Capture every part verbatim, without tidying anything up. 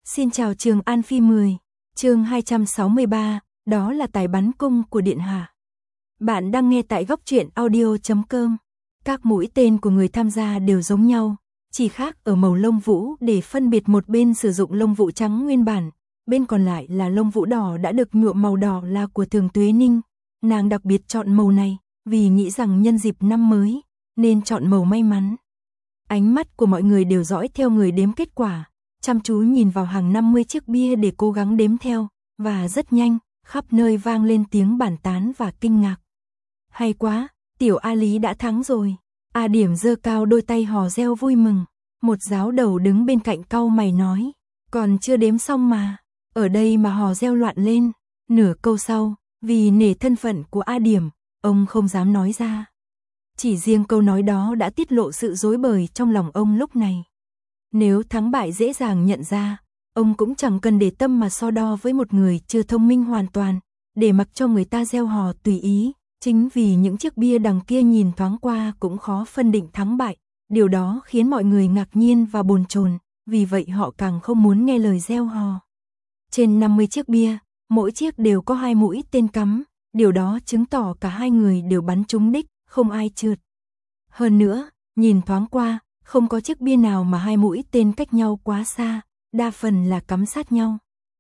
Xin chào Trường An Phi mười, chương hai trăm sáu mươi ba, đó là tài bắn cung của Điện Hạ. Bạn đang nghe tại góc truyện audio chấm com. Các mũi tên của người tham gia đều giống nhau, chỉ khác ở màu lông vũ để phân biệt một bên sử dụng lông vũ trắng nguyên bản, bên còn lại là lông vũ đỏ đã được nhuộm màu đỏ là của Thường Tuế Ninh. Nàng đặc biệt chọn màu này, vì nghĩ rằng nhân dịp năm mới, nên chọn màu may mắn. Ánh mắt của mọi người đều dõi theo người đếm kết quả, chăm chú nhìn vào hàng năm mươi chiếc bia để cố gắng đếm theo, và rất nhanh, khắp nơi vang lên tiếng bàn tán và kinh ngạc. Hay quá, tiểu A Lý đã thắng rồi. A Điểm giơ cao đôi tay hò reo vui mừng. Một giáo đầu đứng bên cạnh cau mày nói, còn chưa đếm xong mà, ở đây mà hò reo loạn lên. Nửa câu sau, vì nể thân phận của A Điểm, ông không dám nói ra. Chỉ riêng câu nói đó đã tiết lộ sự rối bời trong lòng ông lúc này. Nếu thắng bại dễ dàng nhận ra, ông cũng chẳng cần để tâm mà so đo với một người chưa thông minh hoàn toàn, để mặc cho người ta reo hò tùy ý. Chính vì những chiếc bia đằng kia nhìn thoáng qua cũng khó phân định thắng bại, điều đó khiến mọi người ngạc nhiên và bồn chồn, vì vậy họ càng không muốn nghe lời reo hò. Trên năm mươi chiếc bia, mỗi chiếc đều có hai mũi tên cắm, điều đó chứng tỏ cả hai người đều bắn trúng đích, không ai trượt. Hơn nữa, nhìn thoáng qua, không có chiếc bia nào mà hai mũi tên cách nhau quá xa, đa phần là cắm sát nhau.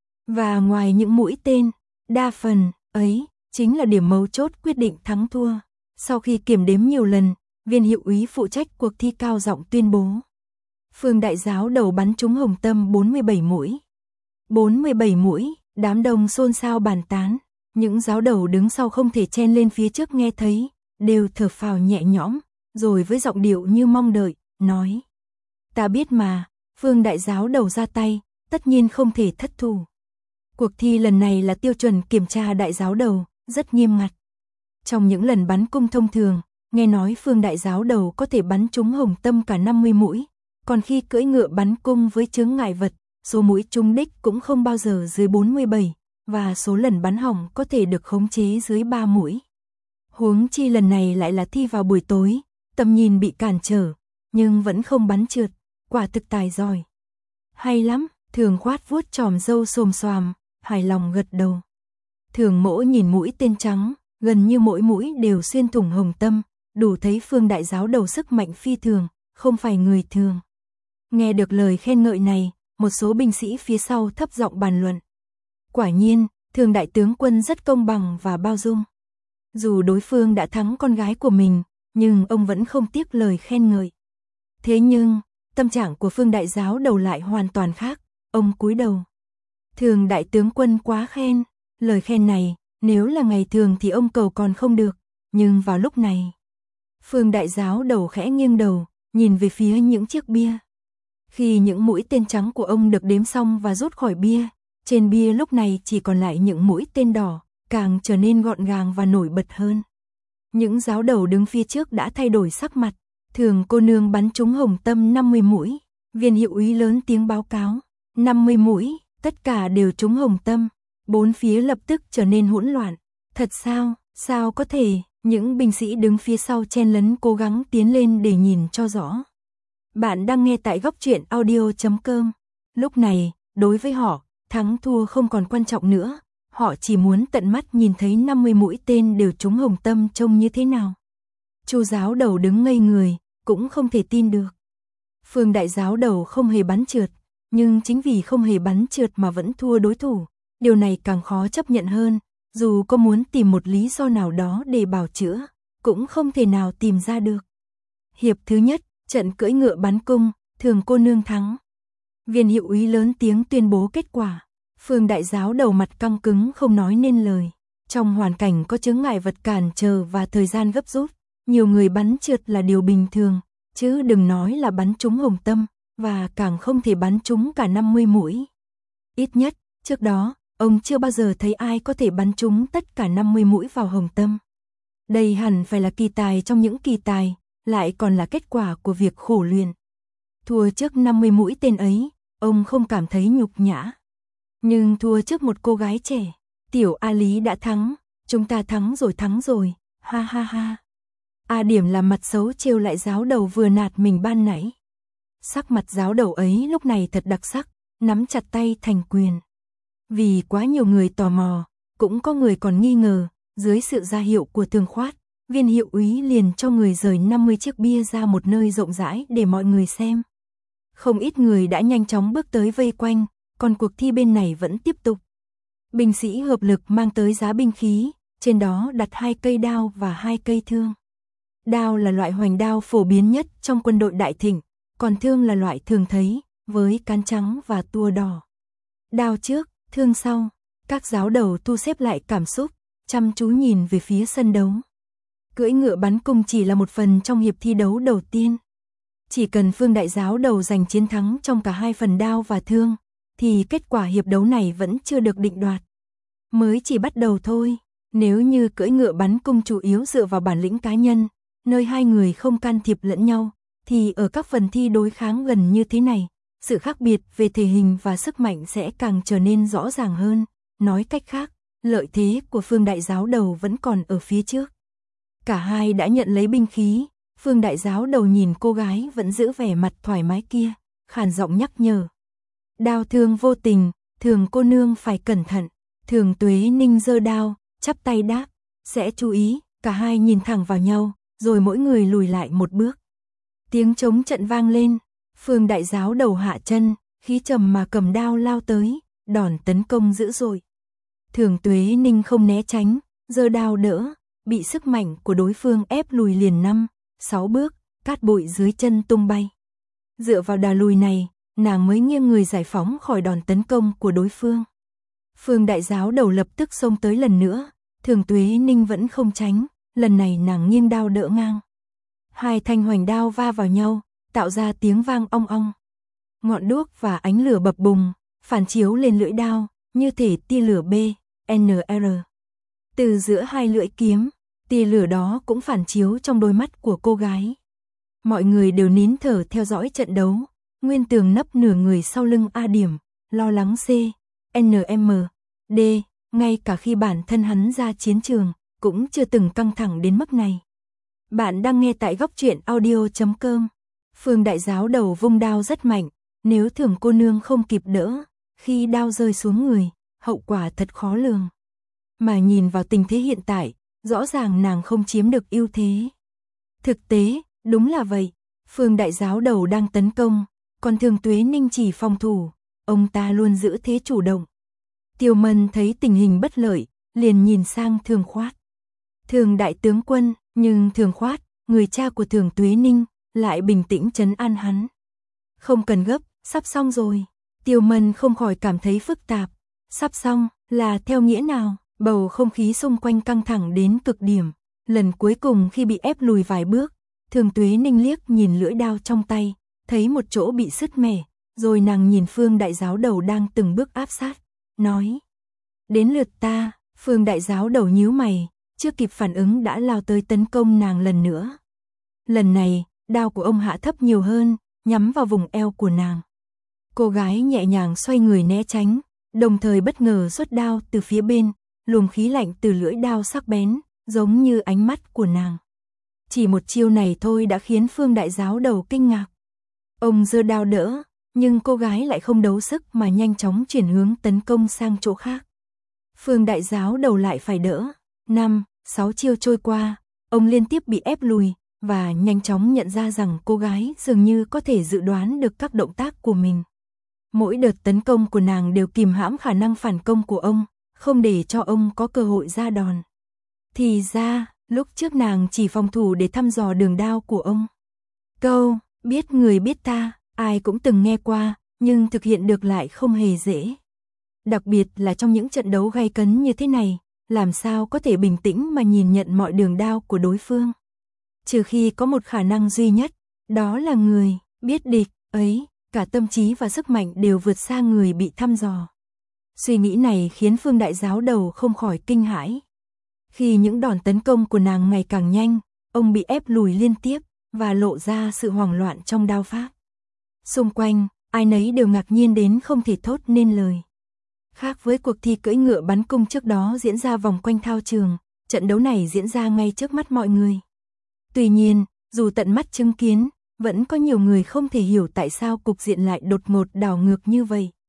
Và ngoài những mũi tên, đa phần ấy chính là điểm mấu chốt quyết định thắng thua. Sau khi kiểm đếm nhiều lần, viên hiệu úy phụ trách cuộc thi cao giọng tuyên bố. Phương đại giáo đầu bắn trúng hồng tâm bốn mươi bảy mũi. bốn mươi bảy mũi, đám đông xôn xao bàn tán. Những giáo đầu đứng sau không thể chen lên phía trước nghe thấy, đều thở phào nhẹ nhõm, rồi với giọng điệu như mong đợi, nói. Ta biết mà, Phương đại giáo đầu ra tay, tất nhiên không thể thất thủ. Cuộc thi lần này là tiêu chuẩn kiểm tra đại giáo đầu, rất nghiêm ngặt. Trong những lần bắn cung thông thường, nghe nói Phương đại giáo đầu có thể bắn trúng hồng tâm cả năm mươi mũi, còn khi cưỡi ngựa bắn cung với chướng ngại vật, số mũi trúng đích cũng không bao giờ dưới bốn mươi bảy, và số lần bắn hỏng có thể được khống chế dưới ba mũi. Huống chi lần này lại là thi vào buổi tối, tầm nhìn bị cản trở, nhưng vẫn không bắn trượt, quả thực tài giỏi. Hay lắm, Thường Khoát vuốt chòm râu xồm xoàm, hài lòng gật đầu. Thường Mỗ nhìn mũi tên trắng, gần như mỗi mũi đều xuyên thủng hồng tâm, đủ thấy Phương đại giáo đầu sức mạnh phi thường, không phải người thường. Nghe được lời khen ngợi này, một số binh sĩ phía sau thấp giọng bàn luận. Quả nhiên, Thường đại tướng quân rất công bằng và bao dung. Dù đối phương đã thắng con gái của mình, nhưng ông vẫn không tiếc lời khen ngợi. Thế nhưng, tâm trạng của Phương đại giáo đầu lại hoàn toàn khác, ông cúi đầu. Thường đại tướng quân quá khen, lời khen này, nếu là ngày thường thì ông cầu còn không được, nhưng vào lúc này. Phương đại giáo đầu khẽ nghiêng đầu, nhìn về phía những chiếc bia. Khi những mũi tên trắng của ông được đếm xong và rút khỏi bia, trên bia lúc này chỉ còn lại những mũi tên đỏ, càng trở nên gọn gàng và nổi bật hơn. Những giáo đầu đứng phía trước đã thay đổi sắc mặt. Thường cô nương bắn trúng hồng tâm năm mươi mũi, viên hiệu úy lớn tiếng báo cáo. năm mươi mũi, tất cả đều trúng hồng tâm. Bốn phía lập tức trở nên hỗn loạn. Thật sao, sao có thể, những binh sĩ đứng phía sau chen lấn cố gắng tiến lên để nhìn cho rõ. Bạn đang nghe tại góc truyện audio chấm com. Lúc này, đối với họ, thắng thua không còn quan trọng nữa. Họ chỉ muốn tận mắt nhìn thấy năm mươi mũi tên đều trúng hồng tâm trông như thế nào. Chu giáo đầu đứng ngây người, cũng không thể tin được. Phương đại giáo đầu không hề bắn trượt, nhưng chính vì không hề bắn trượt mà vẫn thua đối thủ. Điều này càng khó chấp nhận hơn, dù có muốn tìm một lý do nào đó để bào chữa, cũng không thể nào tìm ra được. Hiệp thứ nhất, trận cưỡi ngựa bắn cung, Thường cô nương thắng. Viên hiệu úy lớn tiếng tuyên bố kết quả. Phương đại giáo đầu mặt căng cứng không nói nên lời. Trong hoàn cảnh có chướng ngại vật cản trở và thời gian gấp rút, nhiều người bắn trượt là điều bình thường, chứ đừng nói là bắn trúng hồng tâm, và càng không thể bắn trúng cả năm mươi mũi. Ít nhất, trước đó, ông chưa bao giờ thấy ai có thể bắn trúng tất cả năm mươi mũi vào hồng tâm. Đây hẳn phải là kỳ tài trong những kỳ tài, lại còn là kết quả của việc khổ luyện. Thua trước năm mươi mũi tên ấy, ông không cảm thấy nhục nhã. Nhưng thua trước một cô gái trẻ, tiểu A Lý đã thắng, chúng ta thắng rồi thắng rồi, ha ha ha. A Điểm làm mặt xấu trêu lại giáo đầu vừa nạt mình ban nãy. Sắc mặt giáo đầu ấy lúc này thật đặc sắc, nắm chặt tay thành quyền. Vì quá nhiều người tò mò, cũng có người còn nghi ngờ, dưới sự ra hiệu của Thường Khoát, viên hiệu úy liền cho người rời năm mươi chiếc bia ra một nơi rộng rãi để mọi người xem. Không ít người đã nhanh chóng bước tới vây quanh, còn cuộc thi bên này vẫn tiếp tục. Binh sĩ hợp lực mang tới giá binh khí, trên đó đặt hai cây đao và hai cây thương. Đao là loại hoành đao phổ biến nhất trong quân đội Đại Thịnh, còn thương là loại thường thấy, với cán trắng và tua đỏ. Đao trước, thương sau, các giáo đầu thu xếp lại cảm xúc, chăm chú nhìn về phía sân đấu. Cưỡi ngựa bắn cung chỉ là một phần trong hiệp thi đấu đầu tiên. Chỉ cần Phương đại giáo đầu giành chiến thắng trong cả hai phần đao và thương, thì kết quả hiệp đấu này vẫn chưa được định đoạt. Mới chỉ bắt đầu thôi, nếu như cưỡi ngựa bắn cung chủ yếu dựa vào bản lĩnh cá nhân, nơi hai người không can thiệp lẫn nhau, thì ở các phần thi đối kháng gần như thế này, sự khác biệt về thể hình và sức mạnh sẽ càng trở nên rõ ràng hơn. Nói cách khác, lợi thế của Phương đại giáo đầu vẫn còn ở phía trước. Cả hai đã nhận lấy binh khí, Phương đại giáo đầu nhìn cô gái vẫn giữ vẻ mặt thoải mái kia, khàn giọng nhắc nhở. Đao thương vô tình, Thường cô nương phải cẩn thận. Thường Tuế Ninh giơ đao, chắp tay đáp, sẽ chú ý. Cả hai nhìn thẳng vào nhau, rồi mỗi người lùi lại một bước. Tiếng trống trận vang lên, Phương đại giáo đầu hạ chân, khí trầm mà cầm đao lao tới, đòn tấn công dữ dội. Thường Tuế Ninh không né tránh, giơ đao đỡ, bị sức mạnh của đối phương ép lùi liền năm, sáu bước, cát bụi dưới chân tung bay. Dựa vào đà lùi này, nàng mới nghiêng người giải phóng khỏi đòn tấn công của đối phương. Phương đại giáo đầu lập tức xông tới lần nữa, Thường Tuế Ninh vẫn không tránh, lần này nàng nghiêng đao đỡ ngang. Hai thanh hoành đao va vào nhau, tạo ra tiếng vang ong ong. Ngọn đuốc và ánh lửa bập bùng, phản chiếu lên lưỡi đao, như thể tia lửa B, N R. Từ giữa hai lưỡi kiếm, tia lửa đó cũng phản chiếu trong đôi mắt của cô gái. Mọi người đều nín thở theo dõi trận đấu. Nguyên Tường nấp nửa người sau lưng A Điểm, lo lắng C, N M, D, ngay cả khi bản thân hắn ra chiến trường, cũng chưa từng căng thẳng đến mức này. Bạn đang nghe tại góc truyện audio chấm com. Phương đại giáo đầu vung đao rất mạnh, nếu Thường cô nương không kịp đỡ, khi đao rơi xuống người, hậu quả thật khó lường. Mà nhìn vào tình thế hiện tại, rõ ràng nàng không chiếm được ưu thế. Thực tế, đúng là vậy, Phương đại giáo đầu đang tấn công, còn Thường Tuế Ninh chỉ phòng thủ, ông ta luôn giữ thế chủ động. Tiêu Mân thấy tình hình bất lợi, liền nhìn sang Thường Khoát. Thường đại tướng quân, nhưng Thường Khoát, người cha của Thường Tuế Ninh, lại bình tĩnh trấn an hắn. Không cần gấp, sắp xong rồi. Tiêu Mân không khỏi cảm thấy phức tạp. Sắp xong, là theo nghĩa nào? Bầu không khí xung quanh căng thẳng đến cực điểm. Lần cuối cùng khi bị ép lùi vài bước, Thường Tuế Ninh liếc nhìn lưỡi đao trong tay, thấy một chỗ bị sứt mẻ, rồi nàng nhìn Phương đại giáo đầu đang từng bước áp sát, nói. Đến lượt ta. Phương đại giáo đầu nhíu mày, chưa kịp phản ứng đã lao tới tấn công nàng lần nữa. Lần này, đao của ông hạ thấp nhiều hơn, nhắm vào vùng eo của nàng. Cô gái nhẹ nhàng xoay người né tránh, đồng thời bất ngờ xuất đao từ phía bên, luồng khí lạnh từ lưỡi đao sắc bén, giống như ánh mắt của nàng. Chỉ một chiêu này thôi đã khiến Phương đại giáo đầu kinh ngạc. Ông giơ đao đỡ, nhưng cô gái lại không đấu sức mà nhanh chóng chuyển hướng tấn công sang chỗ khác. Phương đại giáo đầu lại phải đỡ. Năm, sáu chiêu trôi qua, ông liên tiếp bị ép lùi, và nhanh chóng nhận ra rằng cô gái dường như có thể dự đoán được các động tác của mình. Mỗi đợt tấn công của nàng đều kìm hãm khả năng phản công của ông, không để cho ông có cơ hội ra đòn. Thì ra, lúc trước nàng chỉ phòng thủ để thăm dò đường đao của ông. Câu, biết người biết ta, ai cũng từng nghe qua, nhưng thực hiện được lại không hề dễ. Đặc biệt là trong những trận đấu gay cấn như thế này, làm sao có thể bình tĩnh mà nhìn nhận mọi đường đao của đối phương. Trừ khi có một khả năng duy nhất, đó là người biết địch ấy, cả tâm trí và sức mạnh đều vượt xa người bị thăm dò. Suy nghĩ này khiến Phương đại giáo đầu không khỏi kinh hãi. Khi những đòn tấn công của nàng ngày càng nhanh, ông bị ép lùi liên tiếp và lộ ra sự hoảng loạn trong đao pháp. Xung quanh, ai nấy đều ngạc nhiên đến không thể thốt nên lời. Khác với cuộc thi cưỡi ngựa bắn cung trước đó diễn ra vòng quanh thao trường, trận đấu này diễn ra ngay trước mắt mọi người. Tuy nhiên, dù tận mắt chứng kiến, vẫn có nhiều người không thể hiểu tại sao cục diện lại đột ngột đảo ngược như vậy.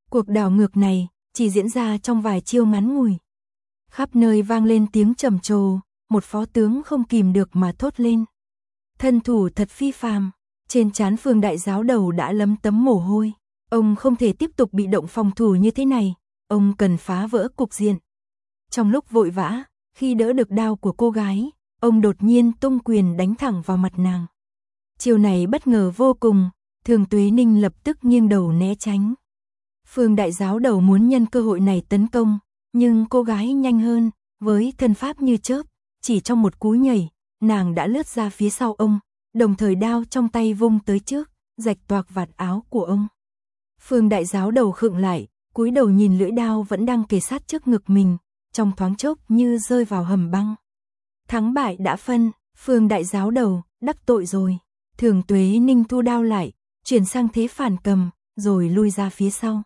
Cuộc đảo ngược này chỉ diễn ra trong vài chiêu ngắn ngủi. Khắp nơi vang lên tiếng trầm trồ, một phó tướng không kìm được mà thốt lên. Thân thủ thật phi phàm, trên trán Phương đại giáo đầu đã lấm tấm mồ hôi. Ông không thể tiếp tục bị động phòng thủ như thế này, ông cần phá vỡ cục diện. Trong lúc vội vã, khi đỡ được đao của cô gái, ông đột nhiên tung quyền đánh thẳng vào mặt nàng. Chiêu này bất ngờ vô cùng, Thường Tuế Ninh lập tức nghiêng đầu né tránh. Phương đại giáo đầu muốn nhân cơ hội này tấn công, nhưng cô gái nhanh hơn, với thân pháp như chớp, chỉ trong một cú nhảy, nàng đã lướt ra phía sau ông, đồng thời đao trong tay vung tới trước, rạch toạc vạt áo của ông. Phương đại giáo đầu khựng lại, cúi đầu nhìn lưỡi đao vẫn đang kề sát trước ngực mình, trong thoáng chốc như rơi vào hầm băng. Thắng bại đã phân, Phương đại giáo đầu, đắc tội rồi. Thường Tuế Ninh thu đao lại, chuyển sang thế phản cầm, rồi lui ra phía sau.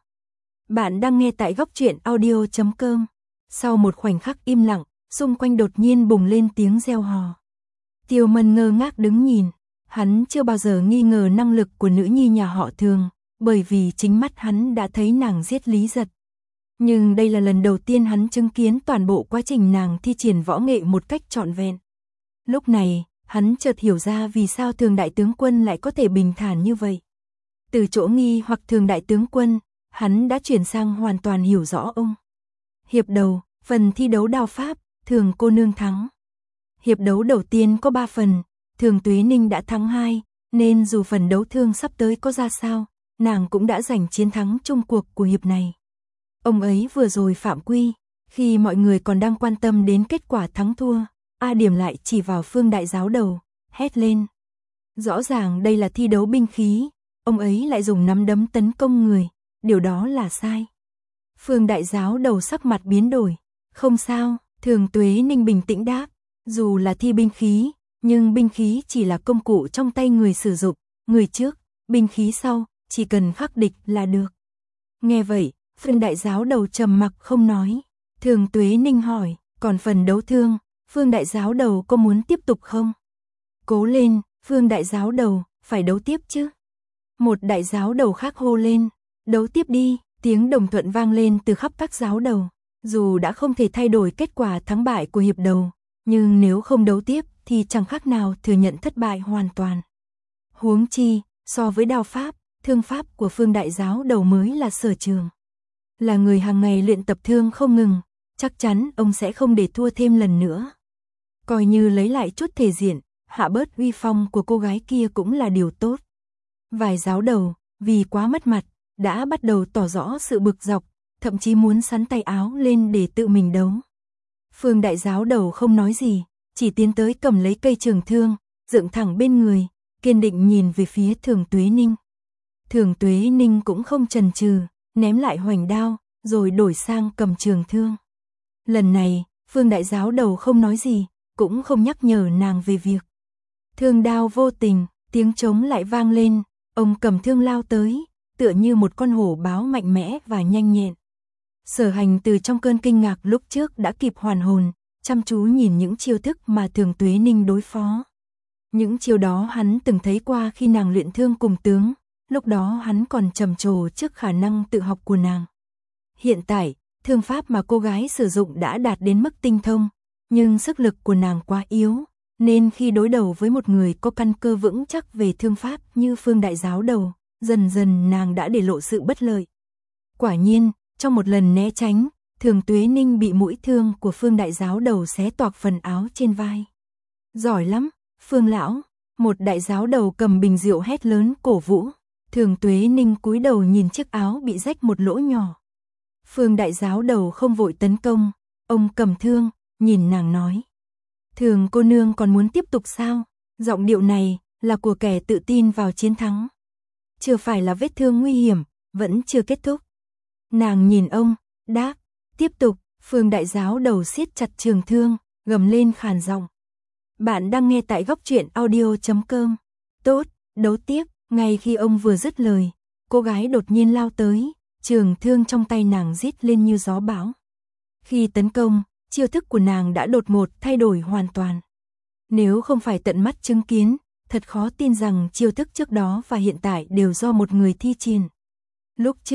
Bạn đang nghe tại góc truyện audio chấm com. Sau một khoảnh khắc im lặng, xung quanh đột nhiên bùng lên tiếng reo hò. Tiêu Mân ngơ ngác đứng nhìn, hắn chưa bao giờ nghi ngờ năng lực của nữ nhi nhà họ Thường, bởi vì chính mắt hắn đã thấy nàng giết Lý Giật. Nhưng đây là lần đầu tiên hắn chứng kiến toàn bộ quá trình nàng thi triển võ nghệ một cách trọn vẹn. Lúc này, hắn chợt hiểu ra vì sao Thường đại tướng quân lại có thể bình thản như vậy. Từ chỗ nghi hoặc Thường đại tướng quân, hắn đã chuyển sang hoàn toàn hiểu rõ ông. Hiệp đầu, phần thi đấu đao pháp, Thường cô nương thắng. Hiệp đấu đầu tiên có ba phần, Thường Tuế Ninh đã thắng hai, nên dù phần đấu thương sắp tới có ra sao, nàng cũng đã giành chiến thắng chung cuộc của hiệp này. Ông ấy vừa rồi phạm quy, khi mọi người còn đang quan tâm đến kết quả thắng thua, A Điểm lại chỉ vào Phương đại giáo đầu, hét lên. Rõ ràng đây là thi đấu binh khí, ông ấy lại dùng nắm đấm tấn công người, điều đó là sai. Phương đại giáo đầu sắc mặt biến đổi, không sao, Thường Tuế Ninh bình tĩnh đáp, dù là thi binh khí, nhưng binh khí chỉ là công cụ trong tay người sử dụng, người trước, binh khí sau, chỉ cần khắc địch là được. Nghe vậy, Phương đại giáo đầu trầm mặc không nói. Thường Tuế Ninh hỏi, còn phần đấu thương, Phương đại giáo đầu có muốn tiếp tục không? Cố lên, Phương đại giáo đầu, phải đấu tiếp chứ. Một đại giáo đầu khác hô lên, đấu tiếp đi, tiếng đồng thuận vang lên từ khắp các giáo đầu. Dù đã không thể thay đổi kết quả thắng bại của hiệp đầu, nhưng nếu không đấu tiếp thì chẳng khác nào thừa nhận thất bại hoàn toàn. Huống chi, so với đao pháp, thương pháp của Phương đại giáo đầu mới là sở trường. Là người hàng ngày luyện tập thương không ngừng, chắc chắn ông sẽ không để thua thêm lần nữa. Coi như lấy lại chút thể diện, hạ bớt uy phong của cô gái kia cũng là điều tốt. Vài giáo đầu, vì quá mất mặt, đã bắt đầu tỏ rõ sự bực dọc, thậm chí muốn xắn tay áo lên để tự mình đấu. Phương đại giáo đầu không nói gì, chỉ tiến tới cầm lấy cây trường thương, dựng thẳng bên người, kiên định nhìn về phía Thường Tuế Ninh. Thường Tuế Ninh cũng không chần chừ, ném lại hoành đao, rồi đổi sang cầm trường thương. Lần này, Phương đại giáo đầu không nói gì, cũng không nhắc nhở nàng về việc. Thương đao vô tình, tiếng trống lại vang lên, ông cầm thương lao tới, tựa như một con hổ báo mạnh mẽ và nhanh nhẹn. Sở Hành từ trong cơn kinh ngạc lúc trước đã kịp hoàn hồn, chăm chú nhìn những chiêu thức mà Thường Tuế Ninh đối phó. Những chiêu đó hắn từng thấy qua khi nàng luyện thương cùng tướng, lúc đó hắn còn trầm trồ trước khả năng tự học của nàng. Hiện tại, thương pháp mà cô gái sử dụng đã đạt đến mức tinh thông, nhưng sức lực của nàng quá yếu, nên khi đối đầu với một người có căn cơ vững chắc về thương pháp như Phương đại giáo đầu, dần dần nàng đã để lộ sự bất lợi. Quả nhiên, trong một lần né tránh, Thường Tuế Ninh bị mũi thương của Phương đại giáo đầu xé toạc phần áo trên vai. Giỏi lắm, Phương lão, một đại giáo đầu cầm bình rượu hét lớn cổ vũ. Thường Tuế Ninh cúi đầu nhìn chiếc áo bị rách một lỗ nhỏ. Phương đại giáo đầu không vội tấn công, ông cầm thương, nhìn nàng nói. Thường cô nương còn muốn tiếp tục sao? Giọng điệu này là của kẻ tự tin vào chiến thắng. Chưa phải là vết thương nguy hiểm, vẫn chưa kết thúc. Nàng nhìn ông, đáp, tiếp tục. Phương đại giáo đầu siết chặt trường thương, gầm lên khàn giọng. Bạn đang nghe tại góc truyện audio chấm com. Tốt, đấu tiếp. Ngay khi ông vừa dứt lời, cô gái đột nhiên lao tới, trường thương trong tay nàng rít lên như gió bão. Khi tấn công, chiêu thức của nàng đã đột ngột thay đổi hoàn toàn. Nếu không phải tận mắt chứng kiến, thật khó tin rằng chiêu thức trước đó và hiện tại đều do một người thi triển. Lúc trước,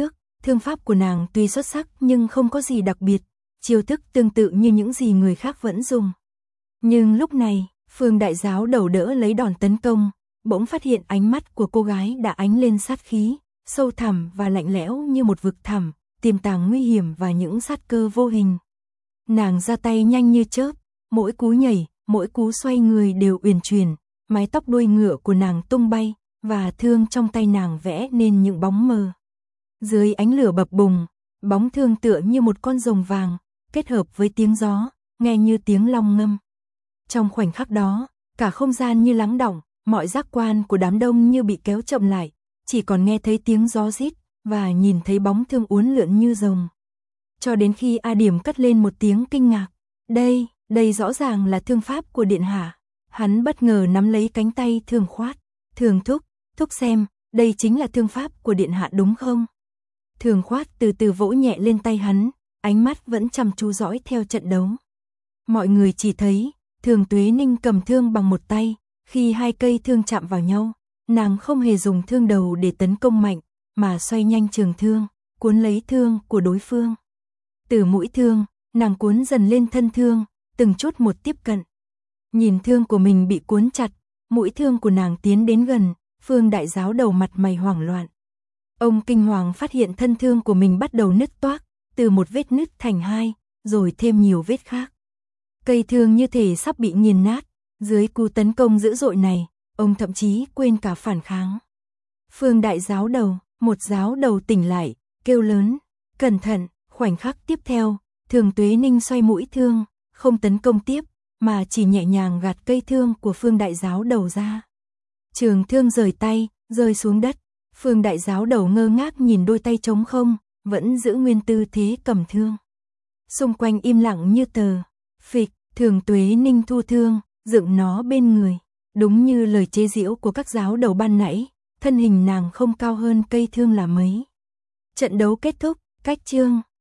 Thương pháp của nàng tuy xuất sắc nhưng không có gì đặc biệt, chiêu thức tương tự như những gì người khác vẫn dùng. Nhưng lúc này, Phương đại giáo đầu đỡ lấy đòn tấn công, bỗng phát hiện ánh mắt của cô gái đã ánh lên sát khí, sâu thẳm và lạnh lẽo như một vực thẳm, tiềm tàng nguy hiểm và những sát cơ vô hình. Nàng ra tay nhanh như chớp, mỗi cú nhảy, mỗi cú xoay người đều uyển chuyển, mái tóc đuôi ngựa của nàng tung bay, và thương trong tay nàng vẽ nên những bóng mờ. Dưới ánh lửa bập bùng, bóng thương tựa như một con rồng vàng, kết hợp với tiếng gió, nghe như tiếng long ngâm. Trong khoảnh khắc đó, cả không gian như lắng đọng, mọi giác quan của đám đông như bị kéo chậm lại, chỉ còn nghe thấy tiếng gió rít và nhìn thấy bóng thương uốn lượn như rồng. Cho đến khi A Điểm cất lên một tiếng kinh ngạc, đây, đây rõ ràng là thương pháp của điện hạ. Hắn bất ngờ nắm lấy cánh tay Thường Khoát, Thường thúc, thúc xem, đây chính là thương pháp của điện hạ đúng không? Thường Khoát từ từ vỗ nhẹ lên tay hắn, ánh mắt vẫn chăm chú dõi theo trận đấu. Mọi người chỉ thấy, Thường Tuế Ninh cầm thương bằng một tay, khi hai cây thương chạm vào nhau, nàng không hề dùng thương đầu để tấn công mạnh, mà xoay nhanh trường thương, cuốn lấy thương của đối phương. Từ mũi thương, nàng cuốn dần lên thân thương, từng chút một tiếp cận. Nhìn thương của mình bị cuốn chặt, mũi thương của nàng tiến đến gần, Phương đại giáo đầu mặt mày hoảng loạn. Ông kinh hoàng phát hiện thân thương của mình bắt đầu nứt toác, từ một vết nứt thành hai, rồi thêm nhiều vết khác. Cây thương như thể sắp bị nghiền nát, dưới cú tấn công dữ dội này, ông thậm chí quên cả phản kháng. Phương đại giáo đầu, một giáo đầu tỉnh lại, kêu lớn, cẩn thận, khoảnh khắc tiếp theo, Thường Tuế Ninh xoay mũi thương, không tấn công tiếp, mà chỉ nhẹ nhàng gạt cây thương của Phương đại giáo đầu ra. Trường thương rời tay, rơi xuống đất, Phương đại giáo đầu ngơ ngác nhìn đôi tay trống không, vẫn giữ nguyên tư thế cầm thương. Xung quanh im lặng như tờ, phịch, Thường Tuế Ninh thu thương, dựng nó bên người. Đúng như lời chế giễu của các giáo đầu ban nãy, thân hình nàng không cao hơn cây thương là mấy. Trận đấu kết thúc, cách chương.